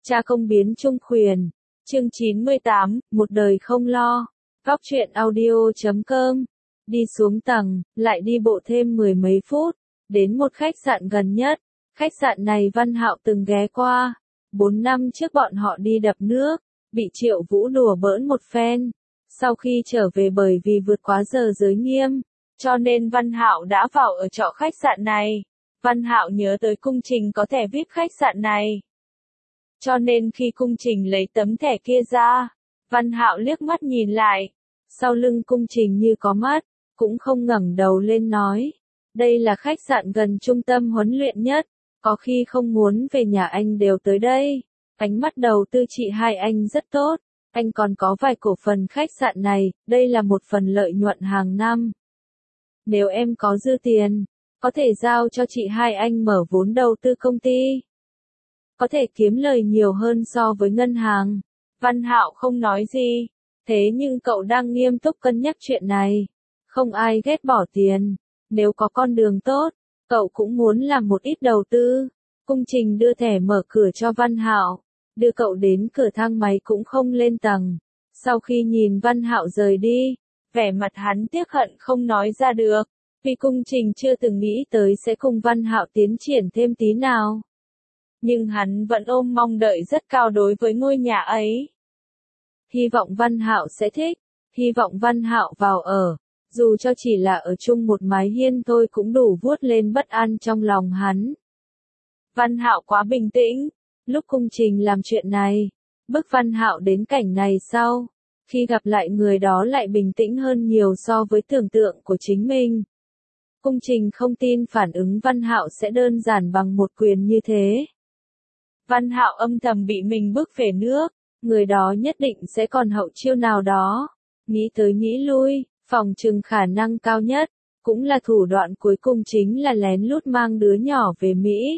Cha công biến trung khuyển. Chương 98, một đời không lo. Góc truyện audio.com. Đi xuống tầng, lại đi bộ thêm mười mấy phút, đến một khách sạn gần nhất. Khách sạn này Văn Hạo từng ghé qua. 4 năm trước bọn họ đi đập nước, bị Triệu Vũ đùa bỡn một phen. Sau khi trở về bởi vì vượt quá giờ giới nghiêm, cho nên Văn Hạo đã vào ở trọ khách sạn này. Văn Hạo nhớ tới Cung Trình có thẻ VIP khách sạn này. Cho nên khi Cung Trình lấy tấm thẻ kia ra, Văn Hạo liếc mắt nhìn lại. Sau lưng Cung Trình như có mắt, cũng không ngẩng đầu lên nói. Đây là khách sạn gần trung tâm huấn luyện nhất, có khi không muốn về nhà anh đều tới đây. Ánh mắt đầu tư chị hai anh rất tốt, anh còn có vài cổ phần khách sạn này, đây là một phần lợi nhuận hàng năm. Nếu em có dư tiền, có thể giao cho chị hai anh mở vốn đầu tư công ty. Có thể kiếm lời nhiều hơn so với ngân hàng. Văn Hạo không nói gì, thế nhưng cậu đang nghiêm túc cân nhắc chuyện này. Không ai ghét bỏ tiền, nếu có con đường tốt, cậu cũng muốn làm một ít đầu tư. Cung Trình đưa thẻ mở cửa cho Văn Hạo, đưa cậu đến cửa thang máy cũng không lên tầng. Sau khi nhìn Văn Hạo rời đi, vẻ mặt hắn tiếc hận không nói ra được, vì Cung Trình chưa từng nghĩ tới sẽ cùng Văn Hạo tiến triển thêm tí nào. Nhưng hắn vẫn ôm mong đợi rất cao đối với ngôi nhà ấy. Hy vọng Văn Hạo sẽ thích, hy vọng Văn Hạo vào ở, dù cho chỉ là ở chung một mái hiên thôi cũng đủ vuốt lên bất an trong lòng hắn. Văn Hạo quá bình tĩnh, lúc Cung Trình làm chuyện này, bức Văn Hạo đến cảnh này sau, khi gặp lại người đó lại bình tĩnh hơn nhiều so với tưởng tượng của chính mình. Cung Trình không tin phản ứng Văn Hạo sẽ đơn giản bằng một quyền như thế. Văn Hạo âm thầm bị mình bức về nước, người đó nhất định sẽ còn hậu chiêu nào đó. Nghĩ tới nghĩ lui, phòng trừng khả năng cao nhất, cũng là thủ đoạn cuối cùng chính là lén lút mang đứa nhỏ về Mỹ.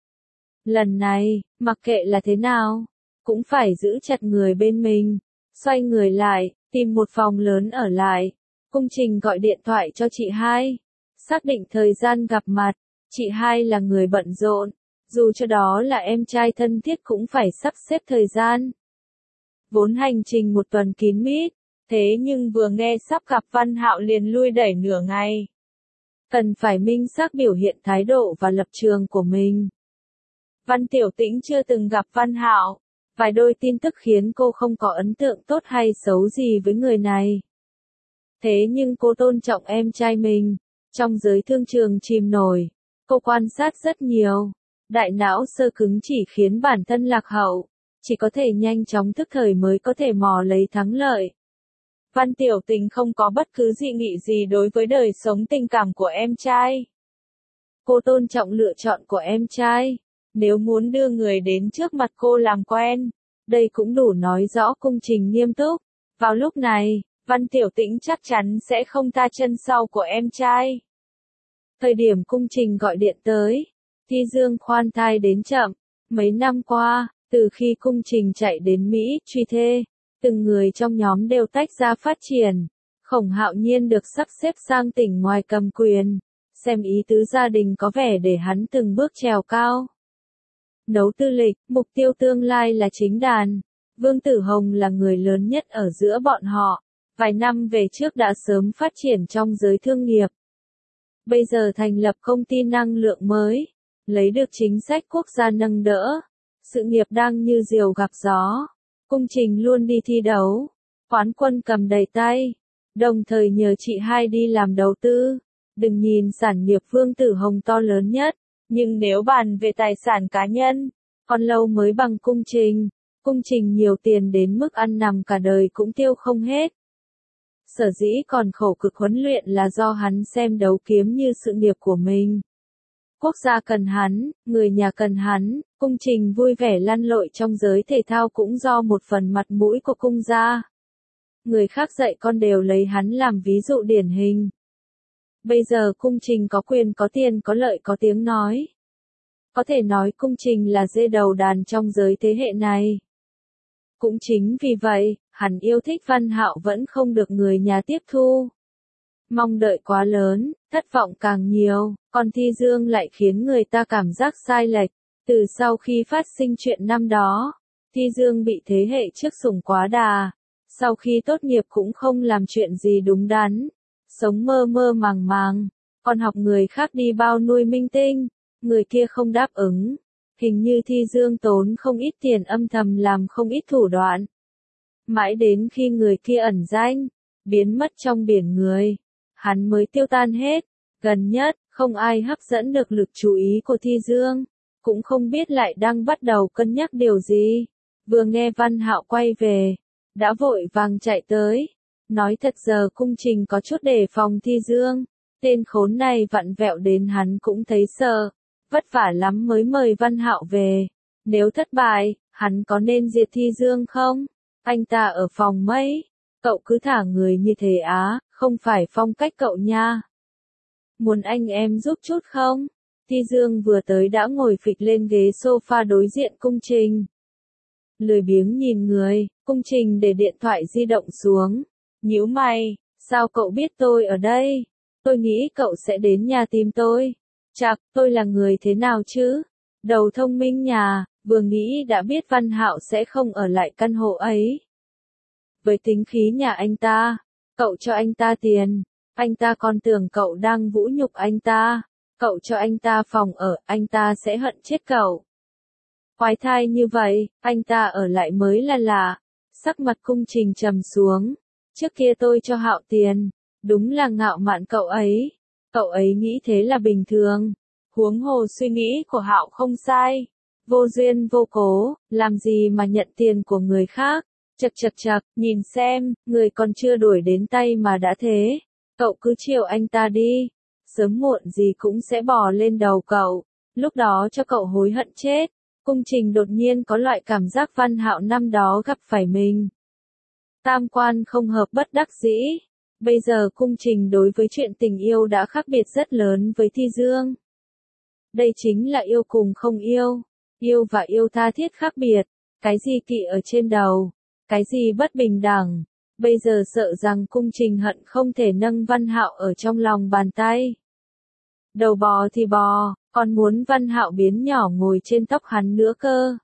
Lần này, mặc kệ là thế nào, cũng phải giữ chặt người bên mình. Xoay người lại, tìm một phòng lớn ở lại. Cung Trình gọi điện thoại cho chị hai, xác định thời gian gặp mặt. Chị hai là người bận rộn, dù cho đó là em trai thân thiết cũng phải sắp xếp thời gian. Vốn hành trình một tuần kín mít, thế nhưng vừa nghe sắp gặp Văn Hạo liền lui đẩy nửa ngày. Cần phải minh xác biểu hiện thái độ và lập trường của mình. Văn Tiểu Tĩnh chưa từng gặp Văn Hạo, vài đôi tin tức khiến cô không có ấn tượng tốt hay xấu gì với người này. Thế nhưng cô tôn trọng em trai mình, trong giới thương trường chìm nổi, cô quan sát rất nhiều. Đại não sơ cứng chỉ khiến bản thân lạc hậu, chỉ có thể nhanh chóng thức thời mới có thể mò lấy thắng lợi. Văn Tiểu Tình không có bất cứ dị nghị gì đối với đời sống tình cảm của em trai. Cô tôn trọng lựa chọn của em trai, nếu muốn đưa người đến trước mặt cô làm quen, đây cũng đủ nói rõ Cung Trình nghiêm túc. Vào lúc này, Văn Tiểu Tĩnh chắc chắn sẽ không tha chân sau của em trai. Thời điểm Cung Trình gọi điện tới, Thi Dương khoan thai đến chậm. Mấy năm qua, từ khi Cung Trình chạy đến Mỹ truy thê, từng người trong nhóm đều tách ra phát triển. Khổng Hạo Nhiên được sắp xếp sang tỉnh ngoài cầm quyền, xem ý tứ gia đình có vẻ để hắn từng bước trèo cao. Nấu tư lịch, mục tiêu tương lai là chính đàn. Vương Tử Hồng là người lớn nhất ở giữa bọn họ, vài năm về trước đã sớm phát triển trong giới thương nghiệp. Bây giờ thành lập công ty năng lượng mới, lấy được chính sách quốc gia nâng đỡ, sự nghiệp đang như diều gặp gió. Cung Trình luôn đi thi đấu, quán quân cầm đầy tay, đồng thời nhờ chị hai đi làm đầu tư. Đừng nhìn sản nghiệp Vương Tử Hồng to lớn nhất, nhưng nếu bàn về tài sản cá nhân, còn lâu mới bằng Cung Trình. Cung Trình nhiều tiền đến mức ăn nằm cả đời cũng tiêu không hết. Sở dĩ còn khổ cực huấn luyện là do hắn xem đấu kiếm như sự nghiệp của mình. Quốc gia cần hắn, người nhà cần hắn, Cung Trình vui vẻ lăn lội trong giới thể thao cũng do một phần mặt mũi của cung gia. Người khác dạy con đều lấy hắn làm ví dụ điển hình. Bây giờ Cung Trình có quyền có tiền có lợi có tiếng nói. Có thể nói Cung Trình là dê đầu đàn trong giới thế hệ này. Cũng chính vì vậy, hắn yêu thích Văn Hạo vẫn không được người nhà tiếp thu. Mong đợi quá lớn, thất vọng càng nhiều, còn Thi Dương lại khiến người ta cảm giác sai lệch. Từ sau khi phát sinh chuyện năm đó, Thi Dương bị thế hệ trước sủng quá đà, sau khi tốt nghiệp cũng không làm chuyện gì đúng đắn, sống mơ mơ màng màng, còn học người khác đi bao nuôi minh tinh, người kia không đáp ứng. Hình như Thi Dương tốn không ít tiền âm thầm làm không ít thủ đoạn. Mãi đến khi người kia ẩn danh, biến mất trong biển người, hắn mới tiêu tan hết. Gần nhất, không ai hấp dẫn được lực chú ý của Thi Dương, cũng không biết lại đang bắt đầu cân nhắc điều gì. Vừa nghe Văn Hạo quay về, đã vội vàng chạy tới. Nói thật giờ cung trình có chút đề phòng Thi Dương, tên khốn này vặn vẹo đến hắn cũng thấy sợ, vất vả lắm mới mời Văn Hạo về. Nếu thất bại, hắn có nên diệt Thi Dương không? Anh ta ở phòng mấy? Cậu cứ thả người như thế á, không phải phong cách cậu nha. Muốn anh em giúp chút không? Thi Dương vừa tới đã ngồi phịch lên ghế sofa đối diện cung trình. Lười biếng nhìn người, cung trình để điện thoại di động xuống. Nhíu mày, sao cậu biết tôi ở đây? Tôi nghĩ cậu sẽ đến nhà tìm tôi. Chạc, tôi là người thế nào chứ? Đầu thông minh nhà, vừa nghĩ đã biết Văn Hạo sẽ không ở lại căn hộ ấy. Với tính khí nhà anh ta, cậu cho anh ta tiền, anh ta còn tưởng cậu đang vũ nhục anh ta. Cậu cho anh ta phòng ở, anh ta sẽ hận chết cậu. Quái thai như vậy, anh ta ở lại mới là lạ. Sắc mặt cung trình trầm xuống. Trước kia tôi cho Hạo tiền, đúng là ngạo mạn cậu ấy. Cậu ấy nghĩ thế là bình thường. Huống hồ suy nghĩ của Hạo không sai. Vô duyên vô cố, làm gì mà nhận tiền của người khác. Chật chật chật, nhìn xem, người còn chưa đuổi đến tay mà đã thế. Cậu cứ chiều anh ta đi. Sớm muộn gì cũng sẽ bò lên đầu cậu. Lúc đó cho cậu hối hận chết. Cung trình đột nhiên có loại cảm giác Văn Hạo năm đó gặp phải mình. Tam quan không hợp bất đắc dĩ. Bây giờ cung trình đối với chuyện tình yêu đã khác biệt rất lớn với Thi Dương. Đây chính là yêu cùng không yêu. Yêu và yêu tha thiết khác biệt. Cái gì kỵ ở trên đầu. Cái gì bất bình đẳng. Bây giờ sợ rằng cung trình hận không thể nâng Văn Hạo ở trong lòng bàn tay. Đầu bò thì bò, còn muốn Văn Hạo biến nhỏ ngồi trên tóc hắn nữa cơ.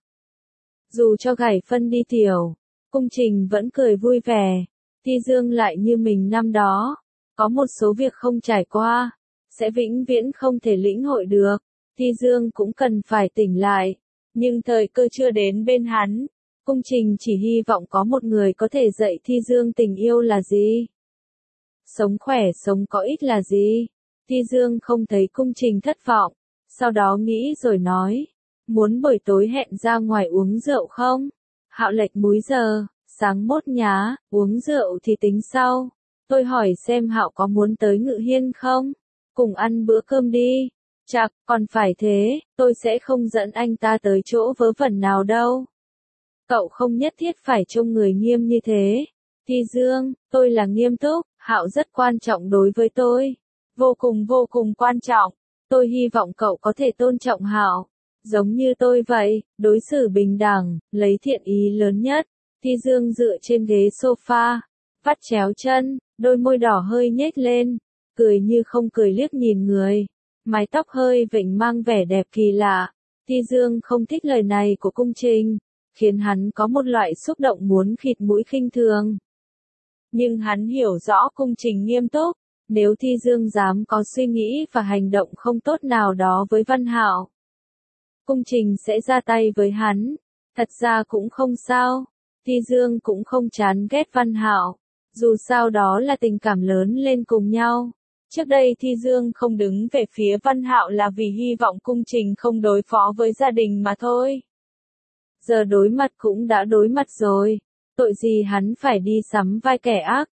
Dù cho gảy phân đi tiểu, cung trình vẫn cười vui vẻ. Thi Dương lại như mình năm đó, có một số việc không trải qua, sẽ vĩnh viễn không thể lĩnh hội được. Thi Dương cũng cần phải tỉnh lại, nhưng thời cơ chưa đến bên hắn. Cung trình chỉ hy vọng có một người có thể dạy Thi Dương tình yêu là gì. Sống khỏe sống có ích là gì. Thi Dương không thấy cung trình thất vọng, sau đó nghĩ rồi nói, muốn buổi tối hẹn ra ngoài uống rượu không? Hạo lệch múi giờ, sáng mốt nhá, uống rượu thì tính sau. Tôi hỏi xem Hạo có muốn tới Ngự Hiên không? Cùng ăn bữa cơm đi. Chạc, còn phải thế, tôi sẽ không dẫn anh ta tới chỗ vớ vẩn nào đâu. Cậu không nhất thiết phải trông người nghiêm như thế. Thi Dương, tôi là nghiêm túc, Hạo rất quan trọng đối với tôi. Vô cùng quan trọng. Tôi hy vọng cậu có thể tôn trọng Hạo. Giống như tôi vậy, đối xử bình đẳng, lấy thiện ý lớn nhất. Thi Dương dựa trên ghế sofa, vắt chéo chân, đôi môi đỏ hơi nhếch lên, cười như không cười liếc nhìn người. Mái tóc hơi vểnh mang vẻ đẹp kỳ lạ. Thi Dương không thích lời này của cung trình, khiến hắn có một loại xúc động muốn khịt mũi khinh thường. Nhưng hắn hiểu rõ cung trình nghiêm túc, nếu Thi Dương dám có suy nghĩ và hành động không tốt nào đó với Văn Hạo, cung trình sẽ ra tay với hắn. Thật ra cũng không sao, Thi Dương cũng không chán ghét Văn Hạo, dù sao đó là tình cảm lớn lên cùng nhau. Trước đây Thi Dương không đứng về phía Văn Hạo là vì hy vọng cung trình không đối phó với gia đình mà thôi. Giờ đối mặt cũng đã đối mặt rồi, tội gì hắn phải đi sắm vai kẻ ác.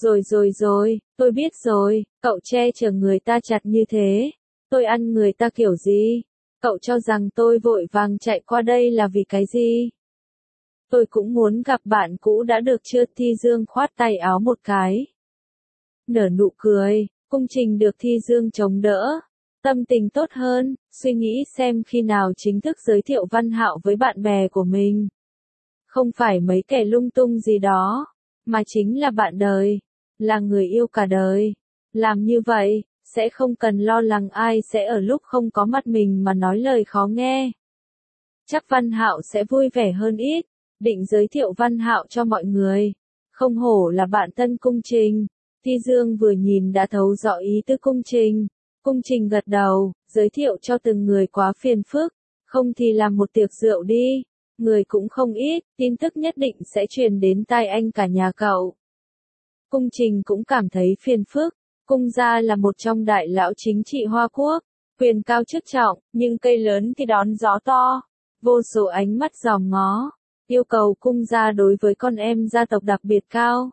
Rồi, tôi biết rồi, cậu che chở người ta chặt như thế, tôi ăn người ta kiểu gì? Cậu cho rằng tôi vội vàng chạy qua đây là vì cái gì? Tôi cũng muốn gặp bạn cũ đã được chưa? Thi Dương khoát tay áo một cái. Nở nụ cười, cung trình được Thi Dương chống đỡ. Tâm tình tốt hơn, suy nghĩ xem khi nào chính thức giới thiệu Văn Hạo với bạn bè của mình. Không phải mấy kẻ lung tung gì đó, mà chính là bạn đời, là người yêu cả đời. Làm như vậy, sẽ không cần lo lắng ai sẽ ở lúc không có mặt mình mà nói lời khó nghe. Chắc Văn Hạo sẽ vui vẻ hơn ít. định giới thiệu Văn Hạo cho mọi người. Không hổ là bạn thân Cung Trình. Thi Dương vừa nhìn đã thấu rõ ý tứ Cung Trình. Cung Trình gật đầu, giới thiệu cho từng người quá phiền phức, không thì làm một tiệc rượu đi. Người cũng không ít, tin tức nhất định sẽ truyền đến tai anh cả nhà cậu. Cung Trình cũng cảm thấy phiền phức. Cung gia là một trong đại lão chính trị Hoa Quốc, quyền cao chức trọng, nhưng cây lớn thì đón gió to. Vô số ánh mắt dòm ngó, yêu cầu cung gia đối với con em gia tộc đặc biệt cao.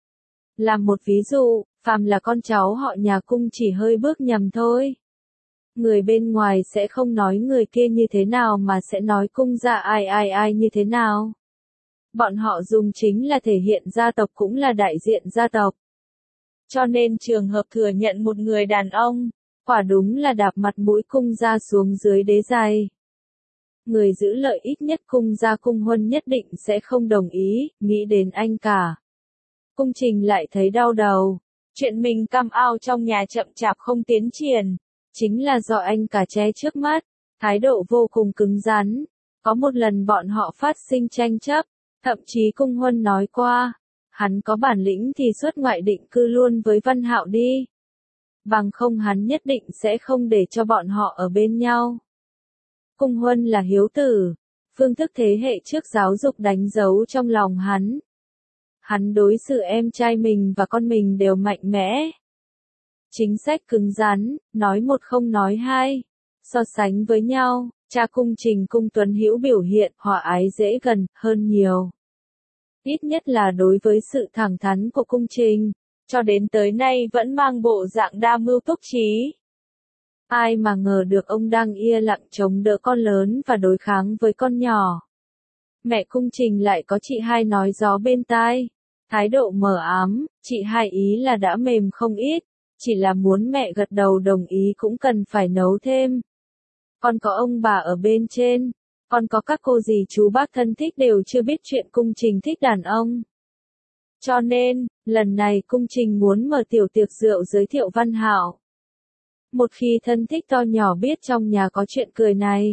Làm một ví dụ, phàm là con cháu họ nhà cung chỉ hơi bước nhầm thôi. Người bên ngoài sẽ không nói người kia như thế nào mà sẽ nói cung gia ai như thế nào. Bọn họ dùng chính là thể hiện gia tộc cũng là đại diện gia tộc. Cho nên trường hợp thừa nhận một người đàn ông, quả đúng là đạp mặt mũi cung gia xuống dưới đế giày. Người giữ lợi ít nhất cung gia Cung Huân nhất định sẽ không đồng ý, nghĩ đến anh cả. Cung Trình lại thấy đau đầu. Chuyện mình cam ao trong nhà chậm chạp không tiến triển, chính là do anh cả che trước mắt, thái độ vô cùng cứng rắn. Có một lần bọn họ phát sinh tranh chấp, thậm chí Cung Huân nói qua, hắn có bản lĩnh thì xuất ngoại định cư luôn với Văn Hạo đi. Bằng không hắn nhất định sẽ không để cho bọn họ ở bên nhau. Cung Huân là hiếu tử, phương thức thế hệ trước giáo dục đánh dấu trong lòng hắn. Hắn đối xử em trai mình và con mình đều mạnh mẽ. Chính sách cứng rắn, nói một không nói hai. So sánh với nhau, cha Cung Trình Cung Tuấn Hữu biểu hiện hòa ái dễ gần hơn nhiều. Ít nhất là đối với sự thẳng thắn của Cung Trình, cho đến tới nay vẫn mang bộ dạng đa mưu túc trí. Ai mà ngờ được ông đang yên lặng chống đỡ con lớn và đối kháng với con nhỏ. Mẹ Cung Trình lại có chị hai nói gió bên tai. Thái độ mờ ám, chị hai ý là đã mềm không ít, chỉ là muốn mẹ gật đầu đồng ý cũng cần phải nấu thêm. Còn có ông bà ở bên trên, còn có các cô dì chú bác thân thích đều chưa biết chuyện Cung Trình thích đàn ông. Cho nên, lần này Cung Trình muốn mở tiểu tiệc rượu giới thiệu Văn Hạo. Một khi thân thích to nhỏ biết trong nhà có chuyện cười này,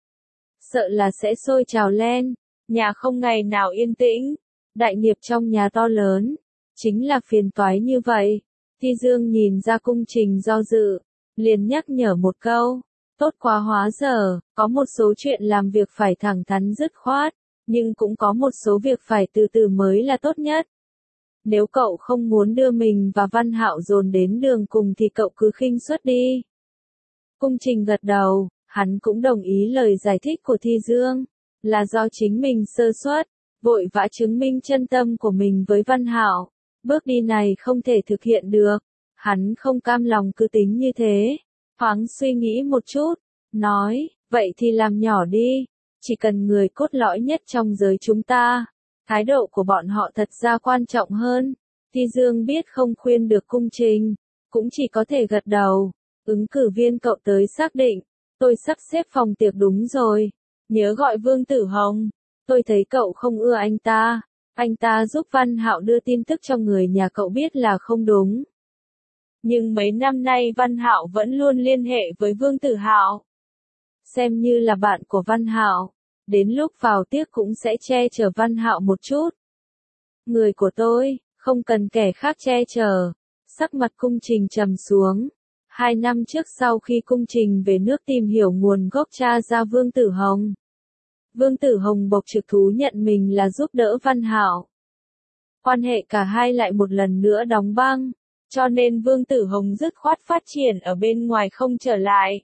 sợ là sẽ sôi trào lên, nhà không ngày nào yên tĩnh. Đại nghiệp trong nhà to lớn, chính là phiền toái như vậy. Thi Dương nhìn ra Cung Trình do dự, liền nhắc nhở một câu, tốt quá hóa giờ, có một số chuyện làm việc phải thẳng thắn dứt khoát, nhưng cũng có một số việc phải từ từ mới là tốt nhất. Nếu cậu không muốn đưa mình và Văn Hạo dồn đến đường cùng thì cậu cứ khinh suất đi. Cung Trình gật đầu, hắn cũng đồng ý lời giải thích của Thi Dương, là do chính mình sơ suất, vội vã chứng minh chân tâm của mình với Văn Hạo. Bước đi này không thể thực hiện được, hắn không cam lòng cứ tính như thế. Thoáng suy nghĩ một chút, nói, vậy thì làm nhỏ đi, chỉ cần người cốt lõi nhất trong giới chúng ta. Thái độ của bọn họ thật ra quan trọng hơn. Thi Dương biết không khuyên được Cung Trình, cũng chỉ có thể gật đầu. Ứng cử viên cậu tới xác định, tôi sắp xếp phòng tiệc đúng rồi. Nhớ gọi Vương Tử Hồng, tôi thấy cậu không ưa anh ta giúp Văn Hạo đưa tin tức cho người nhà cậu biết là không đúng. Nhưng mấy năm nay Văn Hạo vẫn luôn liên hệ với Vương Tử Hạo, xem như là bạn của Văn Hạo. Đến lúc vào tiệc cũng sẽ che chở Văn Hạo một chút. Người của tôi, không cần kẻ khác che chở. Sắc mặt Cung Trình trầm xuống. 2 năm trước sau khi Cung Trình về nước tìm hiểu nguồn gốc tra ra Vương Tử Hồng. Vương Tử Hồng bộc trực thú nhận mình là giúp đỡ Văn Hạo. Quan hệ cả hai lại một lần nữa đóng băng. Cho nên Vương Tử Hồng dứt khoát phát triển ở bên ngoài không trở lại.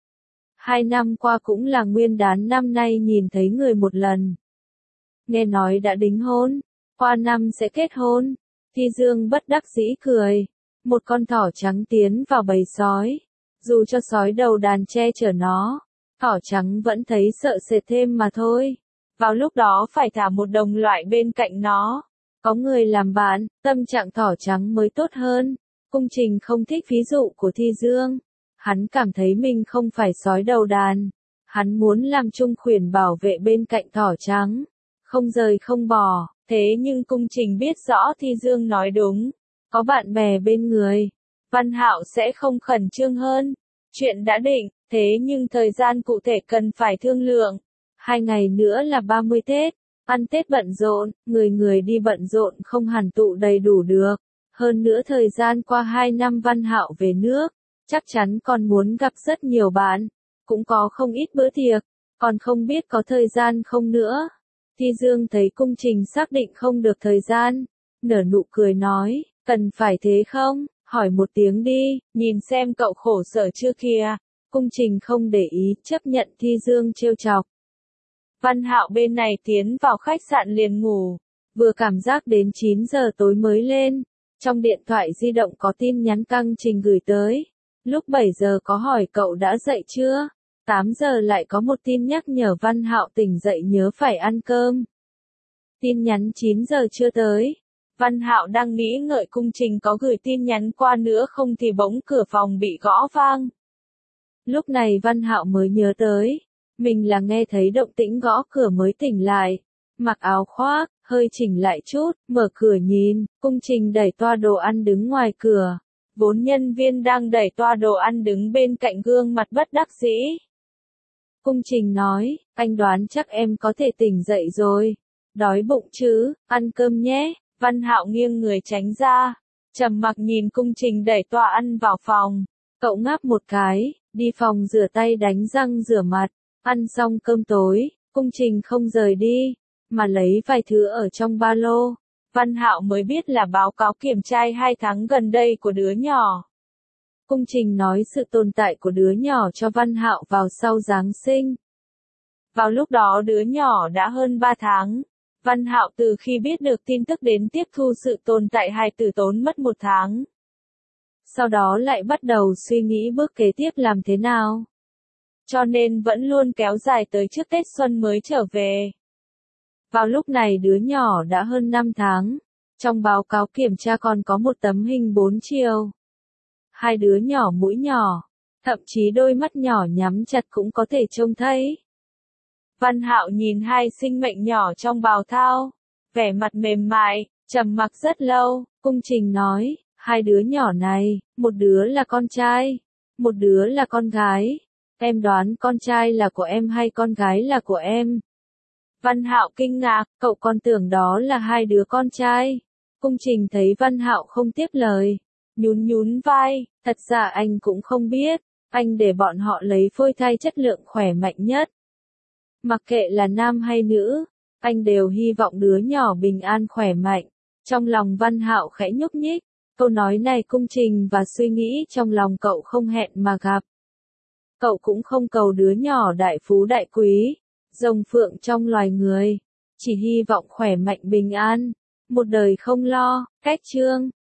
2 năm qua cũng là nguyên đán năm nay nhìn thấy người một lần. Nghe nói đã đính hôn, qua năm sẽ kết hôn. Thi Dương bất đắc dĩ cười. Một con thỏ trắng tiến vào bầy sói. Dù cho sói đầu đàn che chở nó, thỏ trắng vẫn thấy sợ sệt thêm mà thôi. Vào lúc đó phải thả một đồng loại bên cạnh nó. Có người làm bạn, tâm trạng thỏ trắng mới tốt hơn. Cung Trình không thích ví dụ của Thi Dương. Hắn cảm thấy mình không phải sói đầu đàn. Hắn muốn làm chung khuyển bảo vệ bên cạnh thỏ trắng. Không rời không bỏ. Thế nhưng Cung Trình biết rõ Thi Dương nói đúng. Có bạn bè bên người, Văn Hạo sẽ không khẩn trương hơn. Chuyện đã định, thế nhưng thời gian cụ thể cần phải thương lượng. 2 ngày nữa là 30 Tết. Ăn Tết bận rộn, người người đi bận rộn không hẳn tụ đầy đủ được. Hơn nữa thời gian qua 2 năm Văn Hạo về nước, chắc chắn còn muốn gặp rất nhiều bạn, cũng có không ít bữa tiệc, còn không biết có thời gian không nữa. Thi Dương thấy Cung Trình xác định không được thời gian, nở nụ cười nói, cần phải thế không, hỏi một tiếng đi, nhìn xem cậu khổ sở chưa kìa. Cung Trình không để ý, chấp nhận Thi Dương trêu chọc. Văn Hạo bên này tiến vào khách sạn liền ngủ, vừa cảm giác đến 9 giờ tối mới lên. Trong điện thoại di động có tin nhắn Căng Trình gửi tới. Lúc 7 giờ có hỏi cậu đã dậy chưa? 8 giờ lại có một tin nhắc nhở Văn Hạo tỉnh dậy nhớ phải ăn cơm. Tin nhắn 9 giờ chưa tới. Văn Hạo đang nghĩ ngợi Cung Trình có gửi tin nhắn qua nữa không thì bỗng cửa phòng bị gõ vang. Lúc này Văn Hạo mới nhớ tới, mình là nghe thấy động tĩnh gõ cửa mới tỉnh lại. Mặc áo khoác, hơi chỉnh lại chút, mở cửa nhìn, Cung Trình đẩy toa đồ ăn đứng ngoài cửa. 4 nhân viên đang đẩy toa đồ ăn đứng bên cạnh gương mặt bất đắc dĩ. Cung Trình nói, anh đoán chắc em có thể tỉnh dậy rồi. Đói bụng chứ, ăn cơm nhé. Văn Hạo nghiêng người tránh ra. Trầm mặc nhìn Cung Trình đẩy toa ăn vào phòng. Cậu ngáp một cái, đi phòng rửa tay đánh răng rửa mặt. Ăn xong cơm tối, Cung Trình không rời đi, mà lấy vài thứ ở trong ba lô. Văn Hạo mới biết là báo cáo kiểm tra 2 tháng gần đây của đứa nhỏ. Cung Trình nói sự tồn tại của đứa nhỏ cho Văn Hạo vào sau Giáng sinh. Vào lúc đó đứa nhỏ đã hơn 3 tháng. Văn Hạo từ khi biết được tin tức đến tiếp thu sự tồn tại hài tử tốn mất 1 tháng. Sau đó lại bắt đầu suy nghĩ bước kế tiếp làm thế nào. Cho nên vẫn luôn kéo dài tới trước Tết Xuân mới trở về. Vào lúc này đứa nhỏ đã hơn 5 tháng. Trong báo cáo kiểm tra còn có một tấm hình 4 chiều. 2 đứa nhỏ mũi nhỏ, thậm chí đôi mắt nhỏ nhắm chặt cũng có thể trông thấy. Văn Hạo nhìn 2 sinh mệnh nhỏ trong bào thao, vẻ mặt mềm mại, trầm mặc rất lâu. Cung Trình nói, 2 đứa nhỏ này, một đứa là con trai, một đứa là con gái. Em đoán con trai là của em hay con gái là của em? Văn Hạo kinh ngạc, cậu còn tưởng đó là 2 đứa con trai. Cung Trình thấy Văn Hạo không tiếp lời, nhún nhún vai, thật ra anh cũng không biết, anh để bọn họ lấy phôi thai chất lượng khỏe mạnh nhất. Mặc kệ là nam hay nữ, anh đều hy vọng đứa nhỏ bình an khỏe mạnh. Trong lòng Văn Hạo khẽ nhúc nhích, câu nói này Cung Trình và suy nghĩ trong lòng cậu không hẹn mà gặp. Cậu cũng không cầu đứa nhỏ đại phú đại quý, rồng phượng trong loài người, chỉ hy vọng khỏe mạnh bình an, một đời không lo. Cách chương